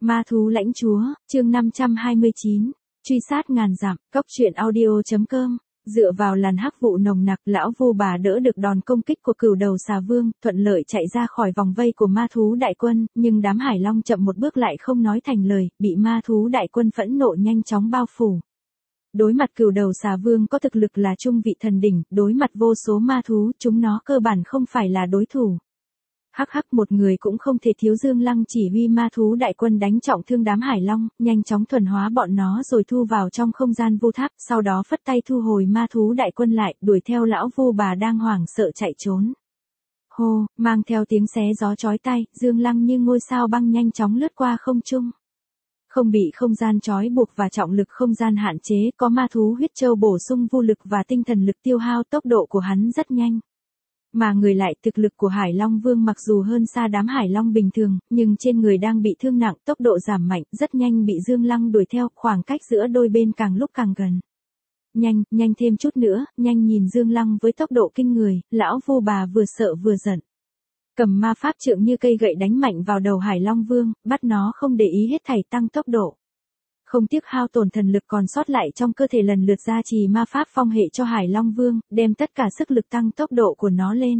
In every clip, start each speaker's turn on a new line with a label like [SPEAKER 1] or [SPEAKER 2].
[SPEAKER 1] Ma thú lãnh chúa, chương 529, truy sát ngàn dặm, cốc truyện audio.com. Dựa vào làn hắc vụ nồng nặc, lão Vu Bà đỡ được đòn công kích của cửu đầu xà vương, thuận lợi chạy ra khỏi vòng vây của ma thú đại quân, nhưng đám hải long chậm một bước lại không nói thành lời, bị ma thú đại quân phẫn nộ nhanh chóng bao phủ. Đối mặt cửu đầu xà vương có thực lực là trung vị thần đỉnh, đối mặt vô số ma thú, chúng nó cơ bản không phải là đối thủ. Hắc hắc, một người cũng không thể thiếu. Dương Lăng chỉ huy ma thú đại quân đánh trọng thương đám hải long, nhanh chóng thuần hóa bọn nó rồi thu vào trong không gian vu tháp, sau đó phất tay thu hồi ma thú đại quân lại, đuổi theo lão Vu Bà đang hoảng sợ chạy trốn. Hô, mang theo tiếng xé gió chói tai, Dương Lăng như ngôi sao băng nhanh chóng lướt qua không trung. Không bị không gian trói buộc và trọng lực không gian hạn chế, có ma thú huyết châu bổ sung vô lực và tinh thần lực tiêu hao, tốc độ của hắn rất nhanh. Mà người lại, thực lực của Hải Long Vương mặc dù hơn xa đám hải long bình thường, nhưng trên người đang bị thương nặng, tốc độ giảm mạnh, rất nhanh bị Dương Lăng đuổi theo, khoảng cách giữa đôi bên càng lúc càng gần. Nhanh thêm chút nữa, nhanh, nhìn Dương Lăng với tốc độ kinh người, lão Vu Bà vừa sợ vừa giận. Cầm ma pháp trượng như cây gậy đánh mạnh vào đầu Hải Long Vương, bắt nó không để ý hết thảy, tăng tốc độ. Không tiếc hao tổn thần lực còn sót lại trong cơ thể, lần lượt gia trì ma pháp phong hệ cho Hải Long Vương, đem tất cả sức lực tăng tốc độ của nó lên.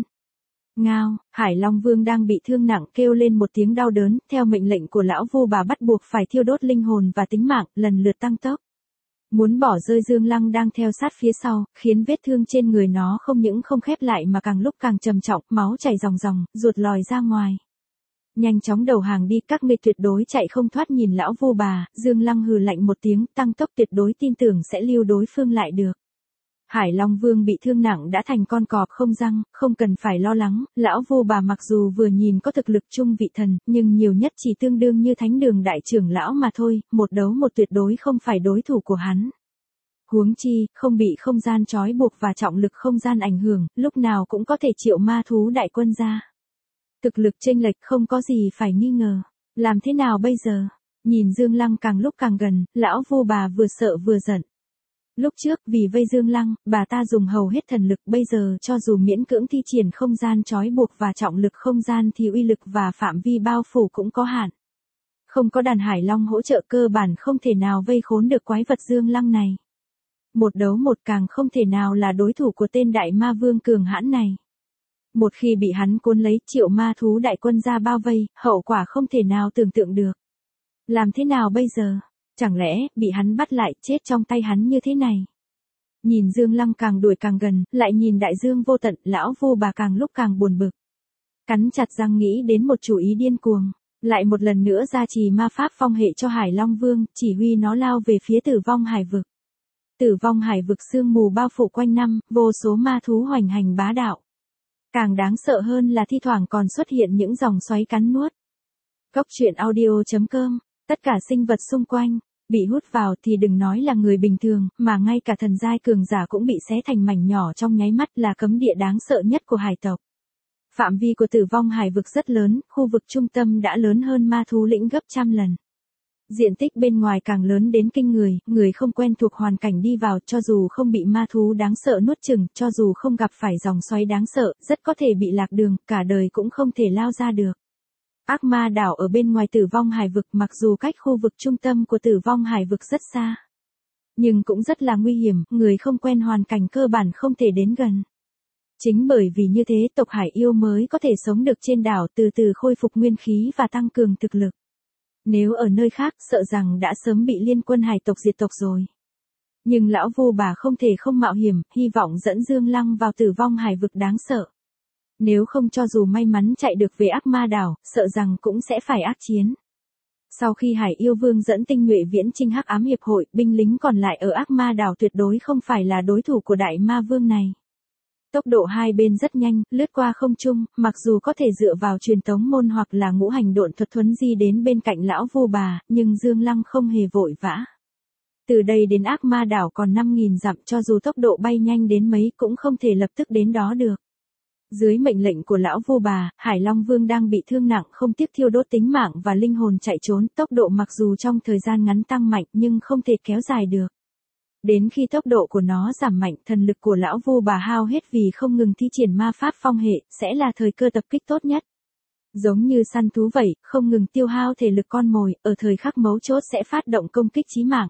[SPEAKER 1] Ngao, Hải Long Vương đang bị thương nặng kêu lên một tiếng đau đớn, theo mệnh lệnh của lão Vu Bà bắt buộc phải thiêu đốt linh hồn và tính mạng, lần lượt tăng tốc. Muốn bỏ rơi Dương Lăng đang theo sát phía sau, khiến vết thương trên người nó không những không khép lại mà càng lúc càng trầm trọng, máu chảy ròng ròng, ruột lòi ra ngoài. Nhanh chóng đầu hàng đi, các ngươi tuyệt đối chạy không thoát. Nhìn lão Vu Bà, Dương Lăng hừ lạnh một tiếng, tăng tốc, tuyệt đối tin tưởng sẽ lưu đối phương lại được. Hải Long Vương bị thương nặng đã thành con cọp không răng, không cần phải lo lắng, lão Vu Bà mặc dù vừa nhìn có thực lực trung vị thần, nhưng nhiều nhất chỉ tương đương như Thánh Đường đại trưởng lão mà thôi, một đấu một tuyệt đối không phải đối thủ của hắn. Huống chi, không bị không gian trói buộc và trọng lực không gian ảnh hưởng, lúc nào cũng có thể triệu ma thú đại quân ra. Thực lực chênh lệch không có gì phải nghi ngờ. Làm thế nào bây giờ? Nhìn Dương Lăng càng lúc càng gần, lão Vu Bà vừa sợ vừa giận. Lúc trước, vì vây Dương Lăng, bà ta dùng hầu hết thần lực, bây giờ cho dù miễn cưỡng thi triển không gian trói buộc và trọng lực không gian thì uy lực và phạm vi bao phủ cũng có hạn. Không có đàn hải long hỗ trợ, cơ bản không thể nào vây khốn được quái vật Dương Lăng này. Một đấu một, càng không thể nào là đối thủ của tên đại ma vương cường hãn này. Một khi bị hắn cuốn lấy, triệu ma thú đại quân ra bao vây, hậu quả không thể nào tưởng tượng được. Làm thế nào bây giờ? Chẳng lẽ, bị hắn bắt lại, chết trong tay hắn như thế này? Nhìn Dương Lăng càng đuổi càng gần, lại nhìn đại dương vô tận, lão Vu Bà càng lúc càng buồn bực. Cắn chặt răng nghĩ đến một chủ ý điên cuồng. Lại một lần nữa gia trì ma pháp phong hệ cho Hải Long Vương, chỉ huy nó lao về phía Tử Vong Hải Vực. Tử Vong Hải Vực sương mù bao phủ quanh năm, vô số ma thú hoành hành bá đạo. Càng đáng sợ hơn là thi thoảng còn xuất hiện những dòng xoáy cắn nuốt. Cốc truyện audio.com, tất cả sinh vật xung quanh, bị hút vào thì đừng nói là người bình thường, mà ngay cả thần giai cường giả cũng bị xé thành mảnh nhỏ trong nháy mắt, là cấm địa đáng sợ nhất của hải tộc. Phạm vi của Tử Vong Hải Vực rất lớn, khu vực trung tâm đã lớn hơn ma thú lĩnh gấp trăm lần. Diện tích bên ngoài càng lớn đến kinh người, người không quen thuộc hoàn cảnh đi vào, cho dù không bị ma thú đáng sợ nuốt chửng, cho dù không gặp phải dòng xoáy đáng sợ, rất có thể bị lạc đường, cả đời cũng không thể lao ra được. Ác Ma đảo ở bên ngoài Tử Vong Hải Vực, mặc dù cách khu vực trung tâm của Tử Vong Hải Vực rất xa, nhưng cũng rất là nguy hiểm, người không quen hoàn cảnh cơ bản không thể đến gần. Chính bởi vì như thế, tộc hải yêu mới có thể sống được trên đảo, từ từ khôi phục nguyên khí và tăng cường thực lực. Nếu ở nơi khác, sợ rằng đã sớm bị liên quân hải tộc diệt tộc rồi. Nhưng lão Vu Bà không thể không mạo hiểm, hy vọng dẫn Dương Lăng vào Tử Vong Hải Vực đáng sợ. Nếu không, cho dù may mắn chạy được về Ác Ma đảo, sợ rằng cũng sẽ phải ác chiến. Sau khi Hải Yêu Vương dẫn tinh nhuệ viễn chinh Hắc Ám Hiệp hội, binh lính còn lại ở Ác Ma đảo tuyệt đối không phải là đối thủ của đại ma vương này. Tốc độ hai bên rất nhanh, lướt qua không trung, mặc dù có thể dựa vào truyền tống môn hoặc là ngũ hành độn thuật thuấn di đến bên cạnh lão Vu Bà, nhưng Dương Lăng không hề vội vã. Từ đây đến Ác Ma đảo còn 5.000 dặm, cho dù tốc độ bay nhanh đến mấy cũng không thể lập tức đến đó được. Dưới mệnh lệnh của lão Vu Bà, Hải Long Vương đang bị thương nặng không tiếc thiêu đốt tính mạng và linh hồn chạy trốn, tốc độ mặc dù trong thời gian ngắn tăng mạnh nhưng không thể kéo dài được. Đến khi tốc độ của nó giảm mạnh, thần lực của lão Vu Bà hao hết vì không ngừng thi triển ma pháp phong hệ, sẽ là thời cơ tập kích tốt nhất. Giống như săn thú vậy, không ngừng tiêu hao thể lực con mồi, ở thời khắc mấu chốt sẽ phát động công kích chí mạng.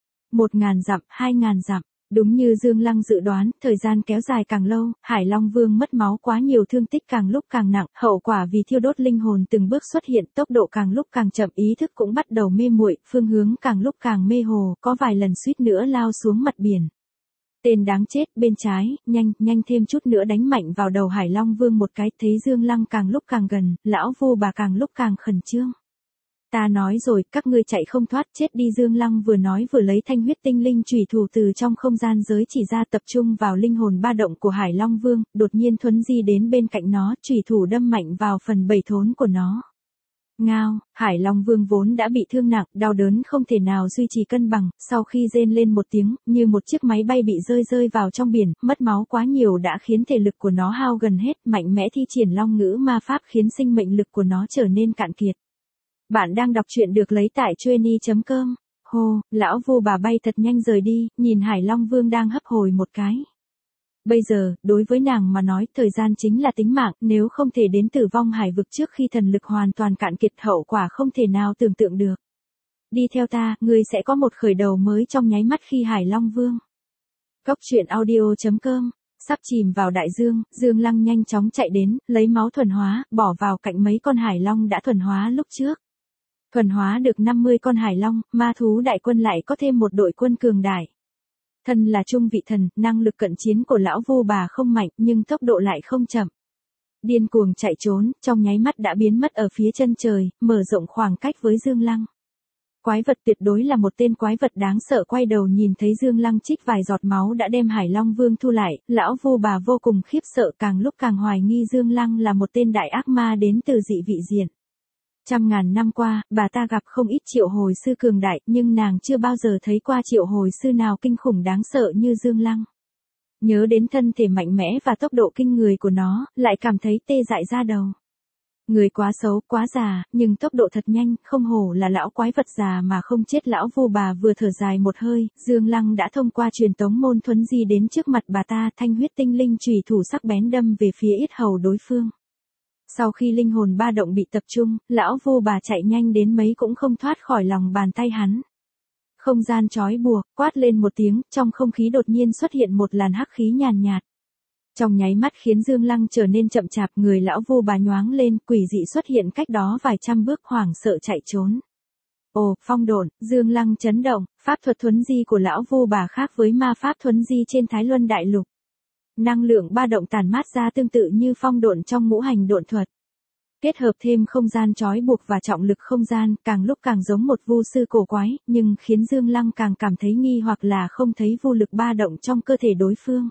[SPEAKER 1] 1.000 dặm, 2.000 dặm. Đúng như Dương Lăng dự đoán, thời gian kéo dài càng lâu, Hải Long Vương mất máu quá nhiều, thương tích càng lúc càng nặng, hậu quả vì thiêu đốt linh hồn từng bước xuất hiện, tốc độ càng lúc càng chậm, ý thức cũng bắt đầu mê muội, phương hướng càng lúc càng mê hồ, có vài lần suýt nữa lao xuống mặt biển. Tên đáng chết, bên trái, nhanh thêm chút nữa đánh mạnh vào đầu Hải Long Vương một cái, thấy Dương Lăng càng lúc càng gần, lão Vu Bà càng lúc càng khẩn trương. Ta nói rồi, các ngươi chạy không thoát, chết đi. Dương Lăng vừa nói vừa lấy thanh huyết tinh linh chủy thủ từ trong không gian giới chỉ ra, tập trung vào linh hồn ba động của Hải Long Vương, đột nhiên thuấn di đến bên cạnh nó, chủy thủ đâm mạnh vào phần bầy thốn của nó. Ngao, Hải Long Vương vốn đã bị thương nặng, đau đớn không thể nào duy trì cân bằng, sau khi rên lên một tiếng, như một chiếc máy bay bị rơi vào trong biển, mất máu quá nhiều đã khiến thể lực của nó hao gần hết, mạnh mẽ thi triển long ngữ ma pháp khiến sinh mệnh lực của nó trở nên cạn kiệt. Bạn đang đọc truyện được lấy tại Chueny.com. Hô, lão Vu Bà bay thật nhanh rời đi, nhìn Hải Long Vương đang hấp hồi một cái. Bây giờ, đối với nàng mà nói, thời gian chính là tính mạng, nếu không thể đến tử vong hải vực trước khi thần lực hoàn toàn cạn kiệt, hậu quả không thể nào tưởng tượng được. Đi theo ta, ngươi sẽ có một khởi đầu mới trong nháy mắt khi Hải Long Vương. Cốc truyện audio.com. Sắp chìm vào đại dương, Dương Lăng nhanh chóng chạy đến, lấy máu thuần hóa, bỏ vào cạnh mấy con hải long đã thuần hóa lúc trước. Thuần hóa được 50 con hải long, ma thú đại quân lại có thêm một đội quân cường đại. Thân là trung vị thần, năng lực cận chiến của lão Vu Bà không mạnh, nhưng tốc độ lại không chậm. Điên cuồng chạy trốn, trong nháy mắt đã biến mất ở phía chân trời, mở rộng khoảng cách với Dương Lăng. Quái vật tuyệt đối là một tên quái vật đáng sợ, quay đầu nhìn thấy Dương Lăng trích vài giọt máu đã đem Hải Long Vương thu lại, lão Vu Bà vô cùng khiếp sợ, càng lúc càng hoài nghi Dương Lăng là một tên đại ác ma đến từ dị vị diện. Trăm ngàn năm qua, bà ta gặp không ít triệu hồi sư cường đại, nhưng nàng chưa bao giờ thấy qua triệu hồi sư nào kinh khủng đáng sợ như Dương Lăng. Nhớ đến thân thể mạnh mẽ và tốc độ kinh người của nó, lại cảm thấy tê dại da đầu. Người quá xấu, quá già, nhưng tốc độ thật nhanh, không hổ là lão quái vật già mà không chết. Lão Vu Bà vừa thở dài một hơi, Dương Lăng đã thông qua truyền tống môn thuấn di đến trước mặt bà ta, thanh huyết tinh linh chủy thủ sắc bén đâm về phía yết hầu đối phương. Sau khi linh hồn ba động bị tập trung, lão Vu Bà chạy nhanh đến mấy cũng không thoát khỏi lòng bàn tay hắn. Không gian trói buộc, quát lên một tiếng, trong không khí đột nhiên xuất hiện một làn hắc khí nhàn nhạt. Trong nháy mắt khiến Dương Lăng trở nên chậm chạp, người lão Vu Bà nhoáng lên, quỷ dị xuất hiện cách đó vài trăm bước, hoảng sợ chạy trốn. Ồ, phong độn, Dương Lăng chấn động, pháp thuật thuấn di của lão Vu Bà khác với ma pháp thuấn di trên Thái Luân Đại Lục. Năng lượng ba động tản mát ra tương tự như phong độn trong ngũ hành độn thuật. Kết hợp thêm không gian trói buộc và trọng lực không gian, càng lúc càng giống một vu sư cổ quái, nhưng khiến Dương Lăng càng cảm thấy nghi hoặc là không thấy vô lực ba động trong cơ thể đối phương.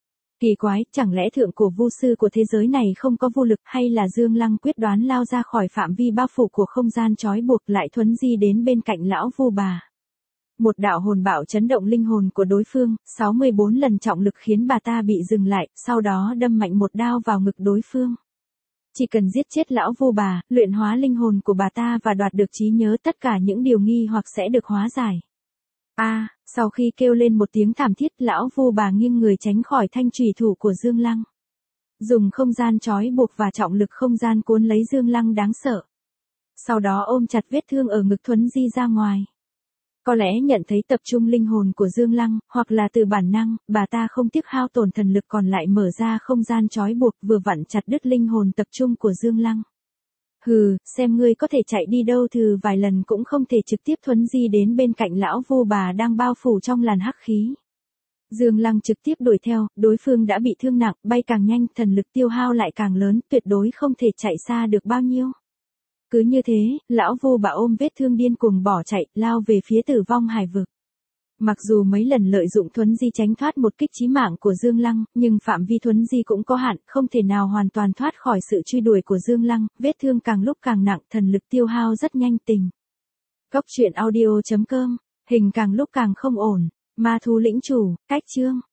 [SPEAKER 1] Kỳ quái, chẳng lẽ thượng cổ vu sư của thế giới này không có vô lực, hay là Dương Lăng quyết đoán lao ra khỏi phạm vi bao phủ của không gian trói buộc, lại thuấn di đến bên cạnh lão Vu Bà. Một đạo hồn bạo chấn động linh hồn của đối phương, 64 lần trọng lực khiến bà ta bị dừng lại, sau đó đâm mạnh một đao vào ngực đối phương. Chỉ cần giết chết lão Vu Bà, luyện hóa linh hồn của bà ta và đoạt được trí nhớ, tất cả những điều nghi hoặc sẽ được hóa giải. Sau khi kêu lên một tiếng thảm thiết, lão Vu Bà nghiêng người tránh khỏi thanh chủy thủ của Dương Lăng. Dùng không gian trói buộc và trọng lực không gian cuốn lấy Dương Lăng đáng sợ. Sau đó ôm chặt vết thương ở ngực thuấn di ra ngoài. Có lẽ nhận thấy tập trung linh hồn của Dương Lăng, hoặc là từ bản năng, bà ta không tiếc hao tổn thần lực còn lại mở ra không gian trói buộc, vừa vặn chặt đứt linh hồn tập trung của Dương Lăng. Hừ, xem ngươi có thể chạy đi đâu, thử vài lần cũng không thể trực tiếp thuấn di đến bên cạnh lão Vu Bà đang bao phủ trong làn hắc khí. Dương Lăng trực tiếp đuổi theo, đối phương đã bị thương nặng, bay càng nhanh, thần lực tiêu hao lại càng lớn, tuyệt đối không thể chạy xa được bao nhiêu. Cứ như thế, lão Vu Bà ôm vết thương điên cuồng bỏ chạy, lao về phía tử vong hải vực. Mặc dù mấy lần lợi dụng thuấn di tránh thoát một kích chí mạng của Dương Lăng, nhưng phạm vi thuấn di cũng có hạn, không thể nào hoàn toàn thoát khỏi sự truy đuổi của Dương Lăng, vết thương càng lúc càng nặng, thần lực tiêu hao rất nhanh tình. Cốc truyện audio.com, hình càng lúc càng không ổn, ma thú lĩnh chủ, cách chương.